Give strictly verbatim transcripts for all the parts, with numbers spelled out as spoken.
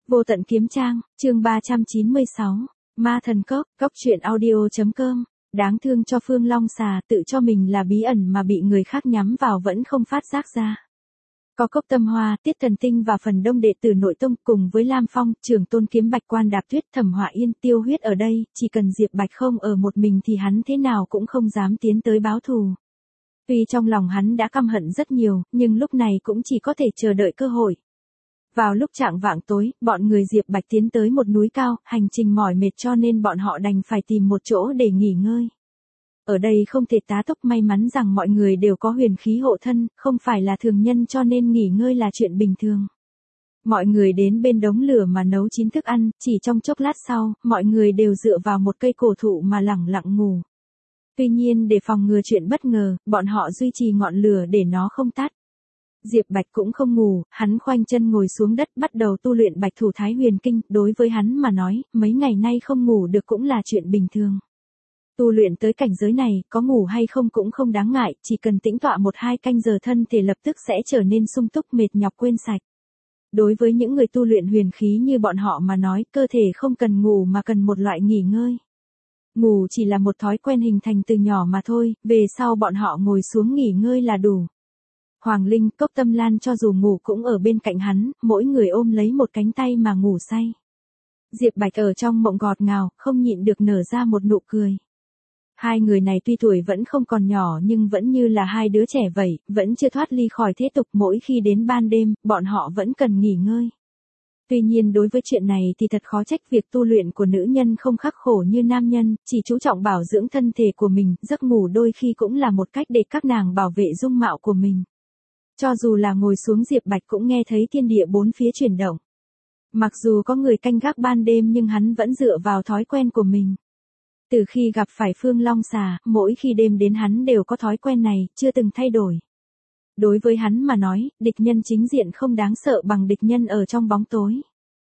Vô tận kiếm trang, chương ba trăm chín mươi sáu, Ma thần cốc, cốc truyện audio.com, đáng thương cho Phương Long Xà tự cho mình là bí ẩn mà bị người khác nhắm vào vẫn không phát giác ra. Có Cốc Tâm Hoa, Tiết Thần Tinh và phần đông đệ tử nội tông cùng với Lam Phong, Trường Tôn Kiếm Bạch Quan Đạp Tuyết, Thẩm Họa Yên, Tiêu Huyết ở đây, chỉ cần Diệp Bạch không ở một mình thì hắn thế nào cũng không dám tiến tới báo thù. Tuy trong lòng hắn đã căm hận rất nhiều, nhưng lúc này cũng chỉ có thể chờ đợi cơ hội. Vào lúc chạng vạng tối, bọn người Diệp Bạch tiến tới một núi cao, hành trình mỏi mệt cho nên bọn họ đành phải tìm một chỗ để nghỉ ngơi. Ở đây không thể tá túc, may mắn rằng mọi người đều có huyền khí hộ thân, không phải là thường nhân cho nên nghỉ ngơi là chuyện bình thường. Mọi người đến bên đống lửa mà nấu chín thức ăn, chỉ trong chốc lát sau, mọi người đều dựa vào một cây cổ thụ mà lẳng lặng ngủ. Tuy nhiên để phòng ngừa chuyện bất ngờ, bọn họ duy trì ngọn lửa để nó không tắt. Diệp Bạch cũng không ngủ, hắn khoanh chân ngồi xuống đất bắt đầu tu luyện Bạch Thủ Thái Huyền Kinh, đối với hắn mà nói, mấy ngày nay không ngủ được cũng là chuyện bình thường. Tu luyện tới cảnh giới này, có ngủ hay không cũng không đáng ngại, chỉ cần tĩnh tọa một hai canh giờ thân thể lập tức sẽ trở nên sung túc, mệt nhọc quên sạch. Đối với những người tu luyện huyền khí như bọn họ mà nói, cơ thể không cần ngủ mà cần một loại nghỉ ngơi. Ngủ chỉ là một thói quen hình thành từ nhỏ mà thôi, về sau bọn họ ngồi xuống nghỉ ngơi là đủ. Hoàng Linh, Cốc Tâm Lan cho dù ngủ cũng ở bên cạnh hắn, mỗi người ôm lấy một cánh tay mà ngủ say. Diệp Bạch ở trong mộng ngọt ngào, không nhịn được nở ra một nụ cười. Hai người này tuy tuổi vẫn không còn nhỏ nhưng vẫn như là hai đứa trẻ vậy, vẫn chưa thoát ly khỏi thế tục, mỗi khi đến ban đêm, bọn họ vẫn cần nghỉ ngơi. Tuy nhiên đối với chuyện này thì thật khó trách việc tu luyện của nữ nhân không khắc khổ như nam nhân, chỉ chú trọng bảo dưỡng thân thể của mình, giấc ngủ đôi khi cũng là một cách để các nàng bảo vệ dung mạo của mình. Cho dù là ngồi xuống, Diệp Bạch cũng nghe thấy thiên địa bốn phía chuyển động. Mặc dù có người canh gác ban đêm nhưng hắn vẫn dựa vào thói quen của mình. Từ khi gặp phải Phương Long Xà, mỗi khi đêm đến hắn đều có thói quen này, chưa từng thay đổi. Đối với hắn mà nói, địch nhân chính diện không đáng sợ bằng địch nhân ở trong bóng tối.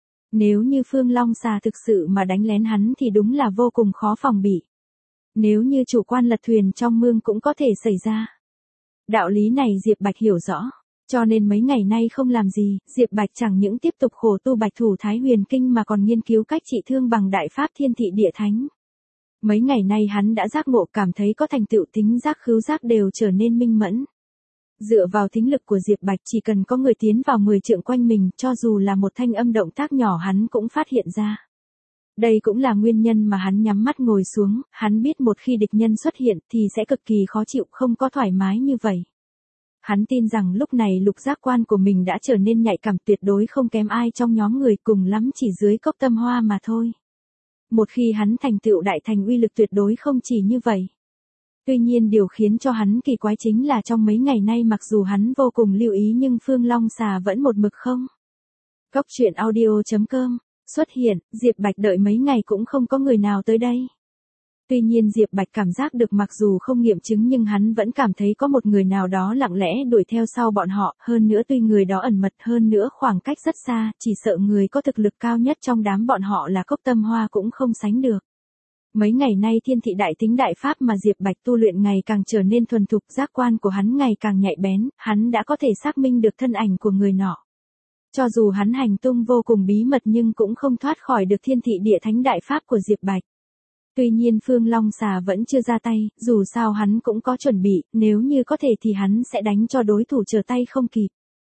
Nếu như Phương Long Xà thực sự mà đánh lén hắn thì đúng là vô cùng khó phòng bị. Nếu như chủ quan lật thuyền trong mương cũng có thể xảy ra. Đạo lý này Diệp Bạch hiểu rõ, cho nên mấy ngày nay không làm gì, Diệp Bạch chẳng những tiếp tục khổ tu Bạch Thủ Thái Huyền Kinh mà còn nghiên cứu cách trị thương bằng đại pháp Thiên Thị Địa Thánh. Mấy ngày nay hắn đã giác ngộ, cảm thấy có thành tựu, tính giác khứu giác đều trở nên minh mẫn. Dựa vào thính lực của Diệp Bạch, chỉ cần có người tiến vào mười trượng quanh mình, cho dù là một thanh âm động tác nhỏ hắn cũng phát hiện ra. Đây cũng là nguyên nhân mà hắn nhắm mắt ngồi xuống, hắn biết một khi địch nhân xuất hiện thì sẽ cực kỳ khó chịu, không có thoải mái như vậy. Hắn tin rằng lúc này lục giác quan của mình đã trở nên nhạy cảm, tuyệt đối không kém ai trong nhóm người, cùng lắm chỉ dưới Cốc Tâm Hoa mà thôi. Một khi hắn thành tựu đại thành, uy lực tuyệt đối không chỉ như vậy. Tuy nhiên điều khiến cho hắn kỳ quái chính là trong mấy ngày nay mặc dù hắn vô cùng lưu ý nhưng Phương Long Xà vẫn một mực không. Cốc truyện audio.com xuất hiện, Diệp Bạch đợi mấy ngày cũng không có người nào tới đây. Tuy nhiên Diệp Bạch cảm giác được mặc dù không nghiệm chứng nhưng hắn vẫn cảm thấy có một người nào đó lặng lẽ đuổi theo sau bọn họ, hơn nữa tuy người đó ẩn mật, hơn nữa khoảng cách rất xa, chỉ sợ người có thực lực cao nhất trong đám bọn họ là Cốc Tâm Hoa cũng không sánh được. Mấy ngày nay Thiên Thị Đại Tính đại pháp mà Diệp Bạch tu luyện ngày càng trở nên thuần thục, giác quan của hắn ngày càng nhạy bén, hắn đã có thể xác minh được thân ảnh của người nọ. Cho dù hắn hành tung vô cùng bí mật nhưng cũng không thoát khỏi được Thiên Thị Địa Thánh đại pháp của Diệp Bạch. Tuy nhiên Phương Long Xà vẫn chưa ra tay, dù sao hắn cũng có chuẩn bị, nếu như có thể thì hắn sẽ đánh cho đối thủ trở tay không kịp.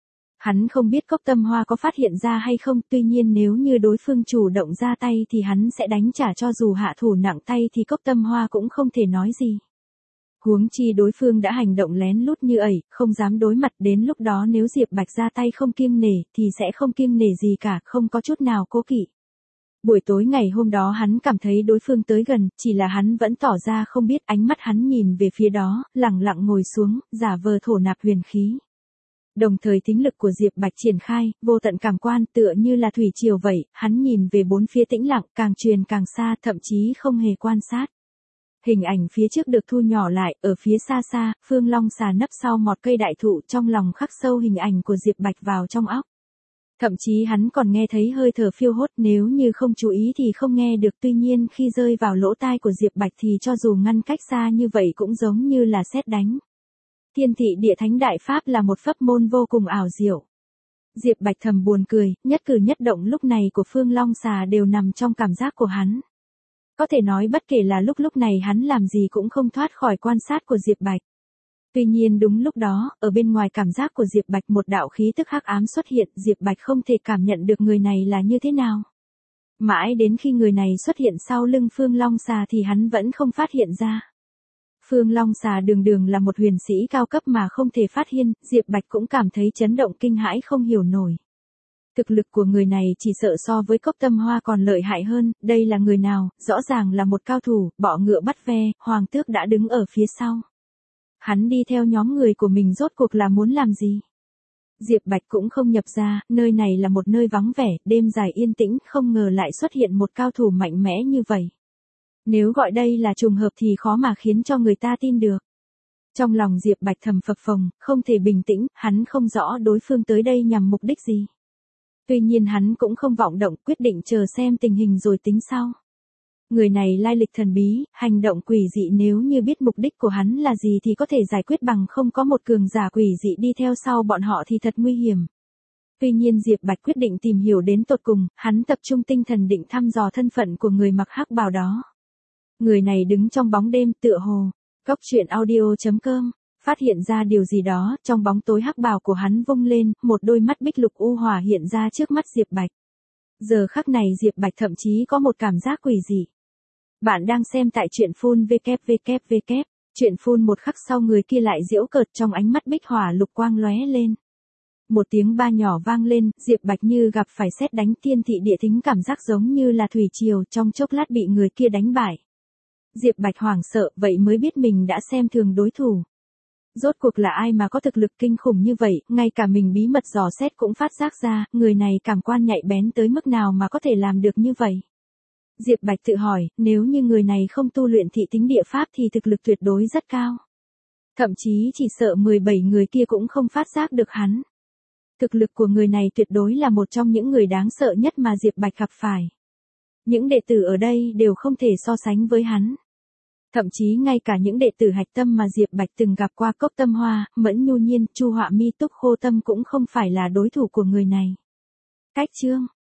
Hắn không biết Cốc Tâm Hoa có phát hiện ra hay không, tuy nhiên nếu như đối phương chủ động ra tay thì hắn sẽ đánh trả, cho dù hạ thủ nặng tay thì Cốc Tâm Hoa cũng không thể nói gì. Huống chi đối phương đã hành động lén lút như ẩy, không dám đối mặt, đến lúc đó nếu Diệp Bạch ra tay không kiêng nể thì sẽ không kiêng nể gì cả, không có chút nào cố kỵ. Buổi tối ngày hôm đó hắn cảm thấy đối phương tới gần, chỉ là hắn vẫn tỏ ra không biết, ánh mắt hắn nhìn về phía đó, lẳng lặng ngồi xuống, giả vờ thổ nạp huyền khí. Đồng thời thính lực của Diệp Bạch triển khai, vô tận cảm quan tựa như là thủy triều vậy, hắn nhìn về bốn phía tĩnh lặng, càng truyền càng xa, thậm chí không hề quan sát. Hình ảnh phía trước được thu nhỏ lại, ở phía xa xa, Phương Long Xà nấp sau một cây đại thụ, trong lòng khắc sâu hình ảnh của Diệp Bạch vào trong óc. Thậm chí hắn còn nghe thấy hơi thở phiêu hốt, nếu như không chú ý thì không nghe được, tuy nhiên khi rơi vào lỗ tai của Diệp Bạch thì cho dù ngăn cách xa như vậy cũng giống như là sét đánh. Thiên Thị Địa Thánh đại pháp là một pháp môn vô cùng ảo diệu. Diệp Bạch thầm buồn cười, nhất cử nhất động lúc này của Phương Long Xà đều nằm trong cảm giác của hắn. Có thể nói bất kể là lúc lúc này hắn làm gì cũng không thoát khỏi quan sát của Diệp Bạch. Tuy nhiên đúng lúc đó, ở bên ngoài cảm giác của Diệp Bạch một đạo khí tức hắc ám xuất hiện, Diệp Bạch không thể cảm nhận được người này là như thế nào. Mãi đến khi người này xuất hiện sau lưng Phương Long Xà thì hắn vẫn không phát hiện ra. Phương Long Xà đường đường là một huyền sĩ cao cấp mà không thể phát hiện, Diệp Bạch cũng cảm thấy chấn động kinh hãi không hiểu nổi. Thực lực của người này chỉ sợ so với Cốc Tâm Hoa còn lợi hại hơn, đây là người nào, rõ ràng là một cao thủ, bọ ngựa bắt ve, Hoàng Tước đã đứng ở phía sau. Hắn đi theo nhóm người của mình rốt cuộc là muốn làm gì? Diệp Bạch cũng không nhập ra, nơi này là một nơi vắng vẻ, đêm dài yên tĩnh, không ngờ lại xuất hiện một cao thủ mạnh mẽ như vậy. Nếu gọi đây là trùng hợp thì khó mà khiến cho người ta tin được. Trong lòng Diệp Bạch thầm phập phồng, không thể bình tĩnh, hắn không rõ đối phương tới đây nhằm mục đích gì. Tuy nhiên hắn cũng không vọng động, quyết định chờ xem tình hình rồi tính sau. Người này lai lịch thần bí, hành động quỷ dị, nếu như biết mục đích của hắn là gì thì có thể giải quyết bằng không có một cường giả quỷ dị đi theo sau bọn họ thì thật nguy hiểm. Tuy nhiên Diệp Bạch quyết định tìm hiểu đến tột cùng, hắn tập trung tinh thần định thăm dò thân phận của người mặc hắc bào đó. Người này đứng trong bóng đêm tựa hồ, Cốc truyện audio chấm com, phát hiện ra điều gì đó, trong bóng tối hắc bào của hắn vung lên, một đôi mắt bích lục u hỏa hiện ra trước mắt Diệp Bạch. Giờ khắc này Diệp Bạch thậm chí có một cảm giác quỷ dị. Bạn đang xem tại truyện phun vê kép vê kép vê kép, truyện phun một khắc sau người kia lại giễu cợt trong ánh mắt bích hỏa lục quang lóe lên. Một tiếng ba nhỏ vang lên, Diệp Bạch như gặp phải sét đánh, thiên thị địa thính, cảm giác giống như là thủy triều, trong chốc lát bị người kia đánh bại. Diệp Bạch hoảng sợ, vậy mới biết mình đã xem thường đối thủ. Rốt cuộc là ai mà có thực lực kinh khủng như vậy, ngay cả mình bí mật dò xét cũng phát giác ra, người này cảm quan nhạy bén tới mức nào mà có thể làm được như vậy. Diệp Bạch tự hỏi, nếu như người này không tu luyện thị tính địa pháp thì thực lực tuyệt đối rất cao. Thậm chí chỉ sợ mười bảy người kia cũng không phát giác được hắn. Thực lực của người này tuyệt đối là một trong những người đáng sợ nhất mà Diệp Bạch gặp phải. Những đệ tử ở đây đều không thể so sánh với hắn. Thậm chí ngay cả những đệ tử hạch tâm mà Diệp Bạch từng gặp qua, Cốc Tâm Hoa, Mẫn Nhu Nhiên, Chu Họa Mi, Túc Khô Tâm cũng không phải là đối thủ của người này. Cách chương